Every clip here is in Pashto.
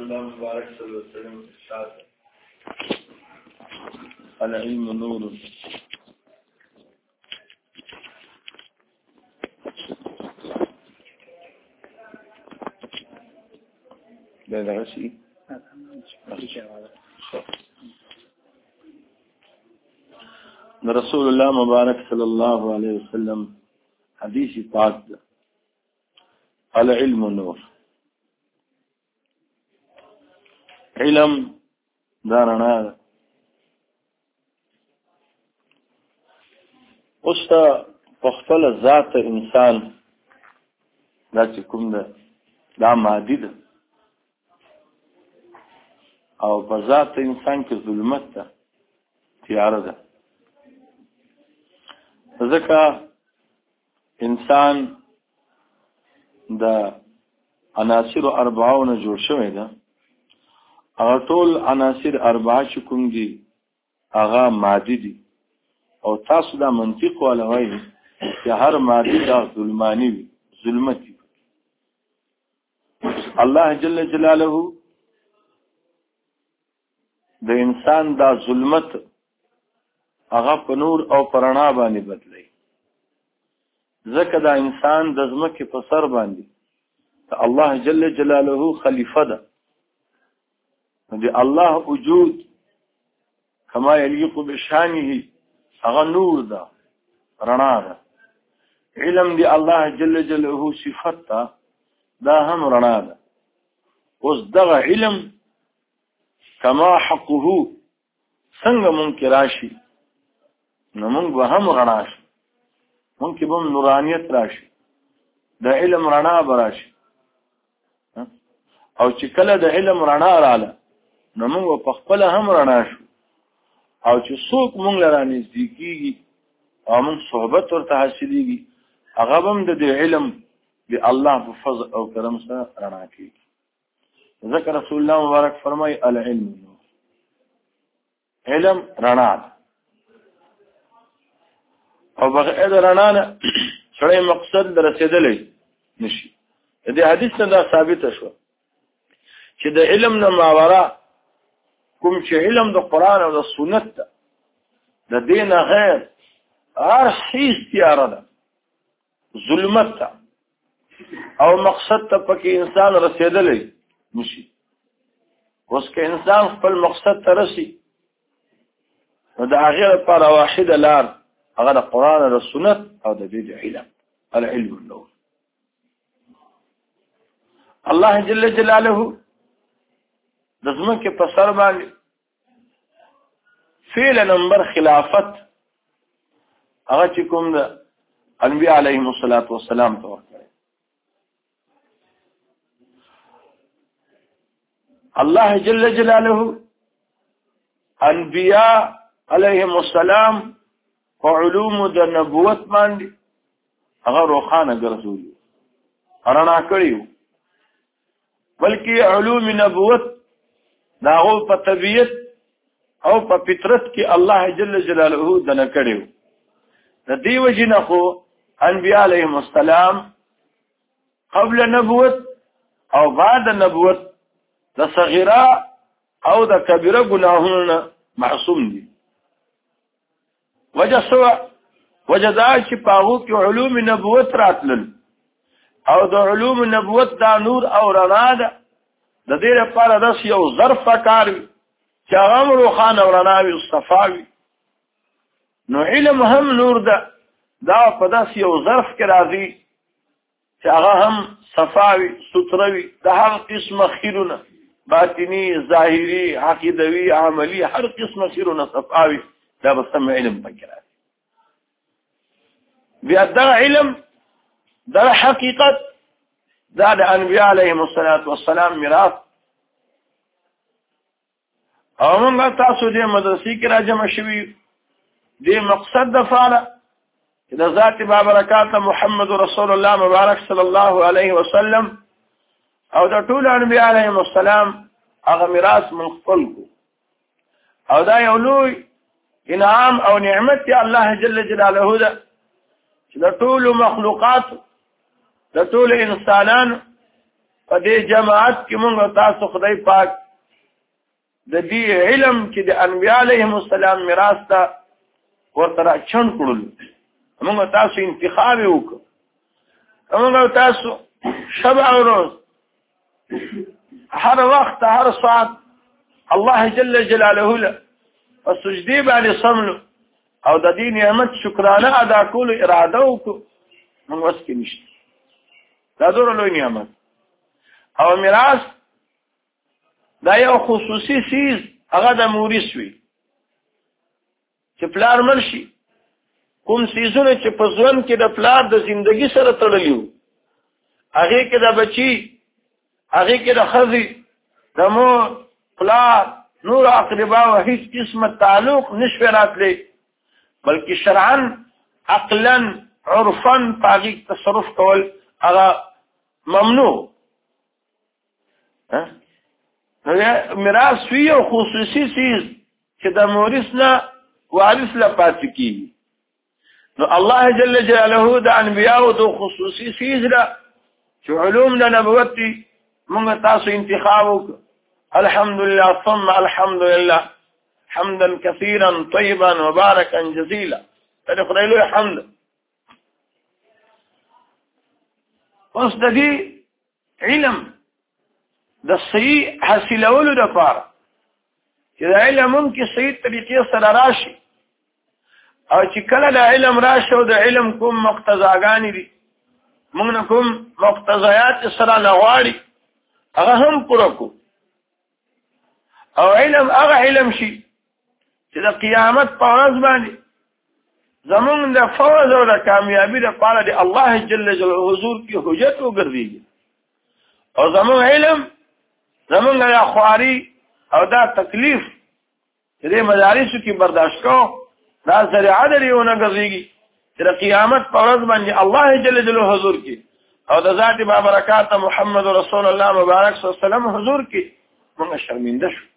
الله مبارک صلی الله علیه وسلم ارشاد العلم نور ده شيء رسول الله مبارک صلی الله علیه وسلم حدیث پاک ده العلم نور علم دارنا اوستا پختل ذات انسان دا چې کوم ده دا مادي ده او په ذات انسان کې ظلمت ده تیاره ده ځکه انسان د عناصر اربعونه جوړ شوی ده هغه ټول عناصر اربعه چې کوم دي هغه مادي دي او تاسو دا منطق ولا وایي چې هر مادي دا ظلمانی وي ظلمتي الله جل جلاله د انسان دا ظلمت هغه په نور او پرانا باندې بدلی ځکه دا انسان د ځمکې په سر باندې الله جل جلاله خلیفہ ده دی الله وجود کما یلیق بشانه هغه نور ده رڼا ده علم دی الله جل جلاله صفت ده دا هم رڼا ده اوس دغه علم کما حقه څنګه ممکن راشي نو موږ به هم رڼا شي ممکن به نورانیت راشي د علم رڼا به راشي او چې کله د علم رڼا رااله نو موږ په خپل هم رڼا شو او چې څوک موږ لره نږدې کېږي او موږ صحبت ورته حاصلېږي هغه هم د دې علم د الله په فضل او کرم سره رڼا کېږي ذکر رسول الله مبارک فرمای العلم علم رڼا ده او بغیر رڼا نه سړی مقصد رسیدلی نشي دې حدیث نه دا ثابت شو چې د علم نه ماورا کوم چې علم د قران او د سنت ده د دین غیر هر هیڅ تیاره ده ظلمت ده او مقصد ته پکې انسان رسیدلی نشي اوس که انسان خپل مقصد ته رسي نو د هغې لپاره واحده لار هغه د قران او د سنت او د دې علم العلم النور الله جل جلاله د ځمکې په سر باندې فعل نمبر خلافت هغه چې کوم د انبیاء علیهم الصلاۃ والسلام ته ورکړي الله جل جلاله انبیاء علیهم السلام په علوم د نبوت باندې هغه روخانه ګرځولي رڼا کړیو بلکې علوم نبوت داغو په طبیعت او په فطرت کې الله جل جلاله دنه کړیو د دې وجنه خو انبیاء علیهم السلام قبل نبوت او بعد نبوت د صغیره او د کبیره ګناهونو معصوم دي وجه سوا وجه دا چې پاغو کې علوم نبوت راتلل او د علوم نبوت دا نور او رڼا ده د دې لپاره داس یو ظرف کار چې هغه روخانه او رڼا وي صفاوي نو علم هم نور ده دا په داس یو ظرف کې راځي چې هغه هم صفاوي ستروي د هر قسمه خیرونه باطنی ظاهری عقیدوي عملی هر قسمه خیرونه صفاوي دا بسم علم پکې راځي بیا دا علم دا حقیقت دا د انبیاء علیهم الصلاۃ والسلام میراث او موږ تاسو دې مدرسې کې راجمع شوي دې مقصد د فعله چې د ذات بابرکات محمد رسول الله مبارک صلی الله علیه وسلم او د ټول انبیاء علیهم السلام هغه میراث من خپلکو او دا یو لوی انعام او نعمت الله جل جلاله ده چې د ټول مخلوقات د ټول انسانانو په دې جماعت کې موږ تاسو خدای پاک د دې علم چې د انبیاء علیهم السلام میراث ته ورته راچڼ کړل موږ تاسو انتخاب وکړو موږ تاسو شب او روز هر وخت هر ساعت الله جل جلاله له فسجدي باندې صملو او د دې نعمت شکرانه ادا کول اراده وکړو موږ وس کې نشته دا ډېر لوی نعمت او میراث دا یو خصوصي سیز هغه د مورث وي چې پلار مرشي کوم سیزونه چې په ځوان کې د پلار د ژوندۍ سره تړلي وو هغه کې د بچي هغه کې د خزي د مور پلار نور اقربا او هیڅ قسمه تعلق نشو راتلی بلکې شرعا عقلا عرفا پاغي تصرف کول هغه ممنوع میراث وی او خصوصي سیز چې د مورث نه وارث لا پاتې کیږي نو الله جل جلاله د انبیاء او د خصوصي سیز را چې علوم د نبوت موږ تاسو انتخاب وکړو الحمدلله ثم الحمد لله حمدا كثيرا طيبا وباركا جزيلا دا خدای له حمد اوس د دې علم د صحیح حاصلولو لپاره چې د علم ممکن صحیح طریقې سره راشي او چې کله د علم راشه او د علم کوم مقتضاګانې دي موږ نه کوم مقتضیات سره نه غواړي هغه هم پوره کو او علم هغه علم شي چې د قیامت په ورځ باندې زمونږ د فوز او د کامیابی لپاره د الله جل جلاله حضور کې حجت وګرځي او زمونږ علم زمونږ د خواري او دا تکلیف چې د مدارسو کې برداشت کو دا ذریعه لريونه ګرځيږي چې د قیامت په ورځ باندې الله جل جلاله حضور کې او د ذات بابرکات محمد رسول الله مبارک صلی الله علیه وسلم حضور کې موږ شرمنده شو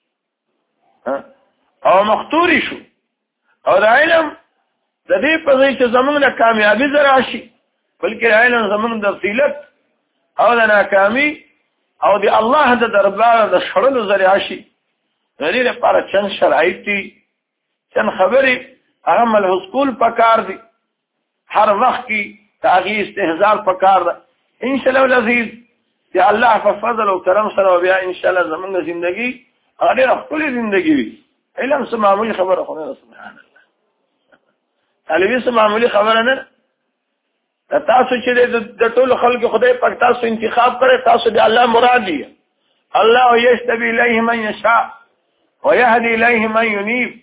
او مختوري شو او د علم د دې په ځای چې زمونږ د کامیابی زراشي بلکې علم زمونږ د ذلت او د ناکامي او د الله د دربار د شړلو ذریعہ شي د دې لپاره چند شرایط دي چند خبرې هغه ملحوظ کول پکار دي هر وخت کې تاغي استهزار پکار ده ان شاء الله العزيز چې الله په فضل او کرم سره بیا ان شاء الله زمونږ ژوندۍ هغه خپل ژوندۍ وي علم څه معمولی خبره خو نه سبحان الله طالبي څه معمولی خبره نه تاسو چې د ټول خلکو خدای پاک تاسو انتخاب کړي تاسو د الله مراد دي الله یشتبی الیه من یشاء ويهدي الیه من ينيب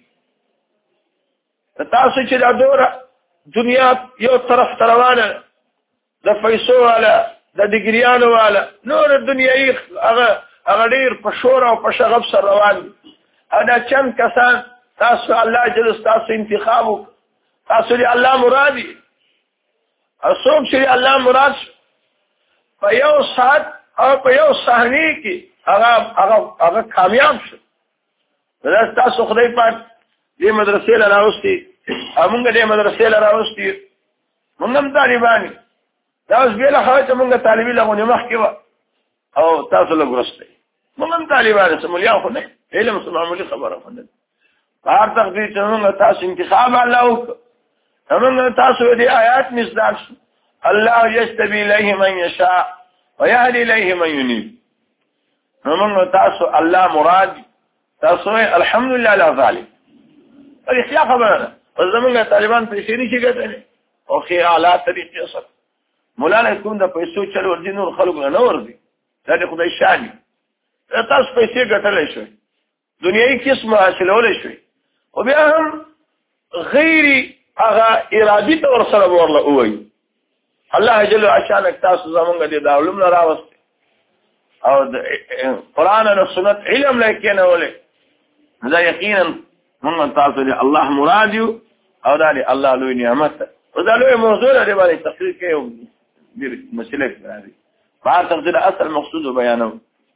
تاسو چې د دوره دنیا یو طرف روانه د پیسو والا د ډیګریانو والا نور دنیاي هغه ډیر په شور او په شغب سره روان ادا چند کسان تاسو الله جل تاسو انتخاب تاسو دی الله مرادي اسوم چې الله مراد په یو ساعت او په یو صحنه کې هغه کامیاب شو دا تاسو خدای پاک دې مدرسې له راوستي موږ دې مدرسې له راوستي موږ هم طالبان دا اوس بیا له موږ طالبي لغونه مخ کې او تاسو له ګرسته موږ هم طالبان سمولیا خو نه علم معمولی خبره خو نه هر تقدیر چې موږ تاسو انتخاب الله وکړو موږ تاسو دې آیات مصداق الله یستبی الیه من یشاء ويهدي الیه من ينيب موږ تاسو الله مراد تاسو الحمدلله علی ذلک اړتیا خبره ده زمونږ طالبان پیسې نشي ګټلې او خیالات طریقې سره مولانا کوم د پیسو چل ورځي نور خلکو نه ورځي دا د خدای شان تاسو پیسې ګټلې شوي دنیاي قسمه حاصلولې شوي او بیا هم غیر هغه ارادي تور سره ورله وایي الله جل وعلا تاسو زمونږ د علوم نه راوست او د قران او سنت علم لیکنه ولې دا یقینا موږ تاسو له الله مراد یو او دا له الله لوی نعمت او دا لوی موضوع لري باندې تقریر کوي د مسلک راځي په تفصیل اصل مقصود بیانو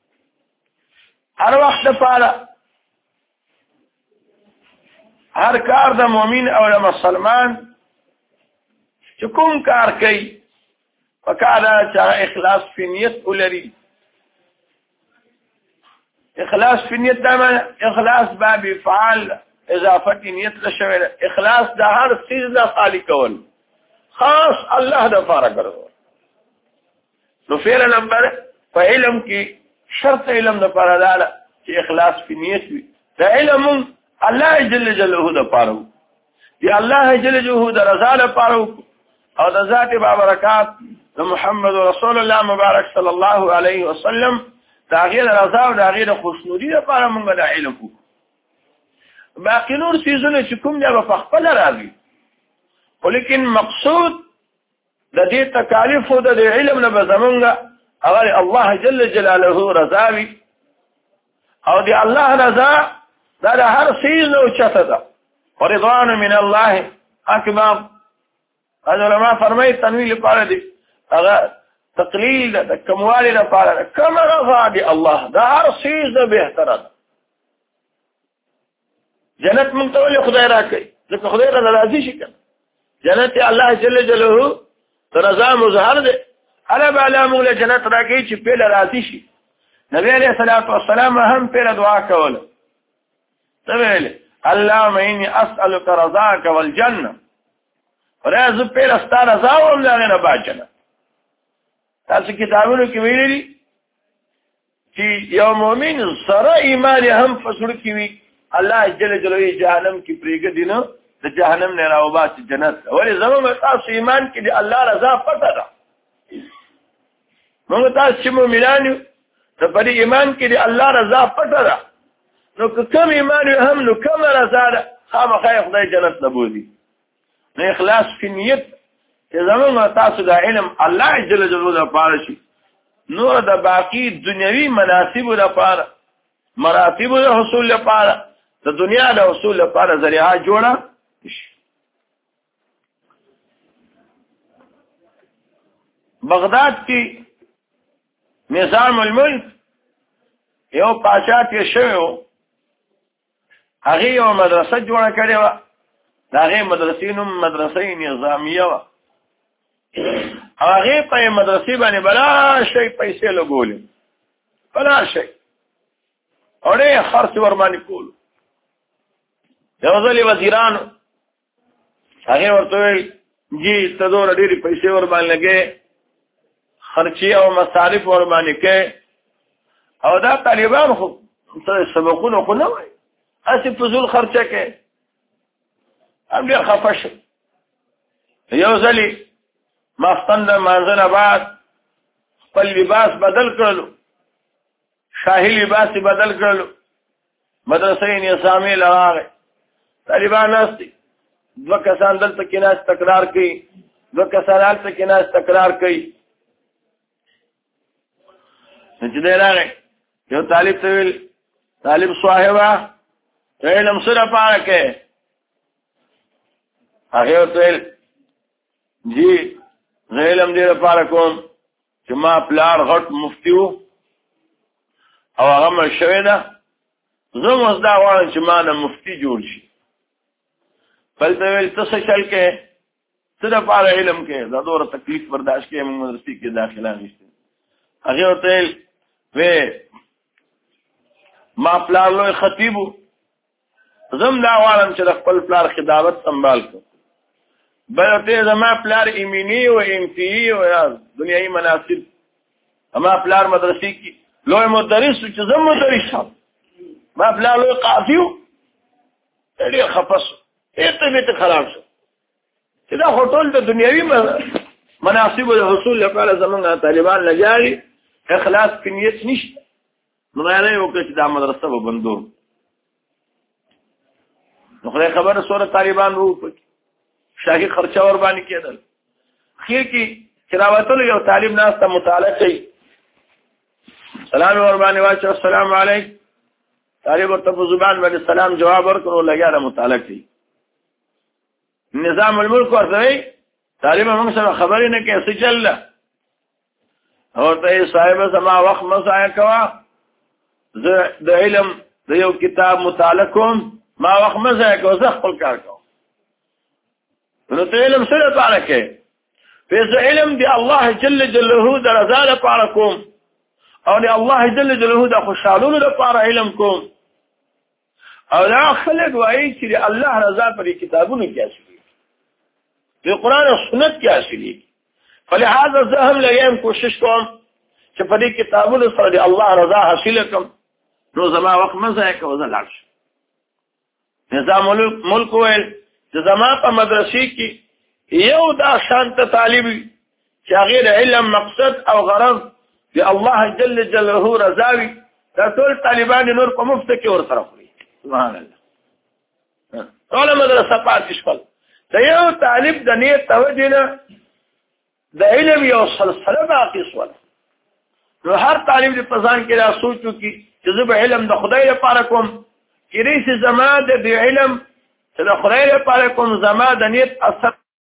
هر وخت لپاره هر کار د مؤمن او د مسلمان چې کوم کار کوي فکر چې اخلاص په نیت ولري اخلاص في نیت دا معنی اخلاص باب فعال اضافت نیت لشوی دا اخلاص دا هر چیز دا خالی کول خاص الله دا پاره کړو نو فعل نمبر په علم کې شرط علم دا پاره دا چې اخلاص في نیت وي دا علم الله جل جلاله دا پاره دی الله جل جلاله دا رضا دا پاره او دا ذات بابرکات دا محمد رسول الله مبارک صلی الله علیه وسلم دا غیر رضا او دا غیر خوشنودی دا پاره مونږ دا علم کو باقی نور سیزونه چې کوم دی په خپل راځي ولیکن مقصود د دې تکالیف او د علم نه بزمونګه اول الله جل جلاله رضا وي او دی الله رضا دا هر سیز نو چته ده ورضوان من الله اکبر علماء فرمایي تنویل لپاره دي هغه تقلیل د کموالی لپاره کما رضا دی الله دا هر سیز بهتره ده جنت مونږ ته ولې خدای راکړي ځکه خدای راضي شي کنه جنت الله جل جلاله رضا مظهر ده الا بالا موږ له جنت راکړي چې په راضي شي نبی عليه الصلاه والسلام هم په دعا کوله ته ویل اللهم اني اسالك رضاك والجنه راز په راستا رضا او نه باجنه تاسو کتابونو کې ویلي چې یو مؤمن سره ایمان هم فسر کې وي الله جل جلاله جهنم کې پریګ دینه د جهنم نه راوباسي جنت ولې زموږ تاسو ایمان کې دی الله رضا پته ده موږ تاسو چې مؤمنان یو ته په ایمان کې دی الله رضا پته ده نو کوم ایمان هم نو کوم رضا ده خامخا خدای جنت نه بودي نو اخلاص په نیت چې زموږ تاسو د علم الله جل جلاله لپاره شي نور د باقی دنیوي مناسب لپاره مراتب د حصول لپاره د دنیا د حصول لپاره ذریعہ جوړه بغداد کې نظام الملک یو پاچا کې شوی هغه یو مدرسه جوړه کړې و هغه مدرسې نوم مدرسې نظامیه و هغه په مدرسې باندې بلا شي پیسې لګولې بلا شي اورې خرڅ ور باندې کول یو ځلې وزیرانو هغه ورته جی تدور ډېری پیسې ور باندې لګې خرچي او مصارف ور باندې کې او دا طالبان خو سبقونه خو نه وای اسی فزول خرچه کې هم ډېر خفه شو یو ځلې مافتن د مانځنه بعد خپل لباس بدل کړلو شاهي لباس بدل کړلو مدرسې نظامي لراغه طالبان ناستي دو کسان دلته کې ناس تکرار کوي دو کسان دلته کې ناس تکرار کوي چې دی راغی یو طالب ته ویل طالب صاحبه علم سره پاره کې هغه ورته ویل جی زه علم دې لپاره کوم چې ما پلار غټ مفتي وو او هغه مړ شوی ده زه اوس دا غواړم چې ما نه مفتي جوړ شي بل ته ویل ته څه چل کې څه دپاره علم کې دا دومره تکلیف برداشت کې موږ مدرسې کې داخله نشته هغې ورته ویل وی ما پلار لوی خطیب وو زه هم دا غواړم چې د خپل پلار خدمت سنبال کړم بل ورته زما پلار ایمیني و امتیي و دنیایي مناسب زما پلار مدرسې کې لوی مدرس و چې زه مدرس شم ما پلار لوی قاضي و ډېر خفه شو ډېر طبیعت خراب شو چې دا خو ټول د دنیوي مناسبو د حصول لپاره زمونږ طالبان لګیاړي اخلاص په نیت نشته نو معنی یې وکړه چې دا مدرسه به بندو نو خدای خبره سوره طالبان وو شاهي خرچه ور باندې کېدل خیر کې چې راوتلو یو طالب ناس ته مطالعه کوي سلام ور باندې واچو السلام علیکم طالب ورته په زبان باندې سلام جواب ورکړو لګیا د مطالعه کوي نظام الملک ورته طالب موږ سره خبرې نه کوي څه چل ورته صاحب زما وخت مزایا کوا زه د علم د یو کتاب مطالعه کوم ما وخت مزایا کوا زه خپل کار کوم نو ته علم سره پاره کې په علم دی الله جل جلاله د رضا لپاره کوم او د الله جل جلاله د خوشالولو لپاره علم کوم. او دا خلک وایي چې الله رضا پر کتابونو کې اصلي د قرآن او سنت کې اصلي. فلهذا زه هم لګم کوشش کوم چې په دې کتابونو سره د الله رضا حاصل کړم. نو زما وخت مزه کوي زه لاړ شم. نظام ملک ویل چې زما په مدرسې کې یو دا شانت طالب چې غیر علم مقصد او غرض د الله جل جلاله رضا وي، دا ټول طالبان نور په مفت کې ور سره خوري. سبحان الله. ټول مدرسه پاتې شول. دا یو طالب د نیت توجه نه د علم یو سلسله باقي شول. نو هر طالب د پزان کې را سوچو چې زه به علم د خدای لپاره کوم، چې ریس زما د علم چې د خدای لپاره کوم، زما د نیت اثر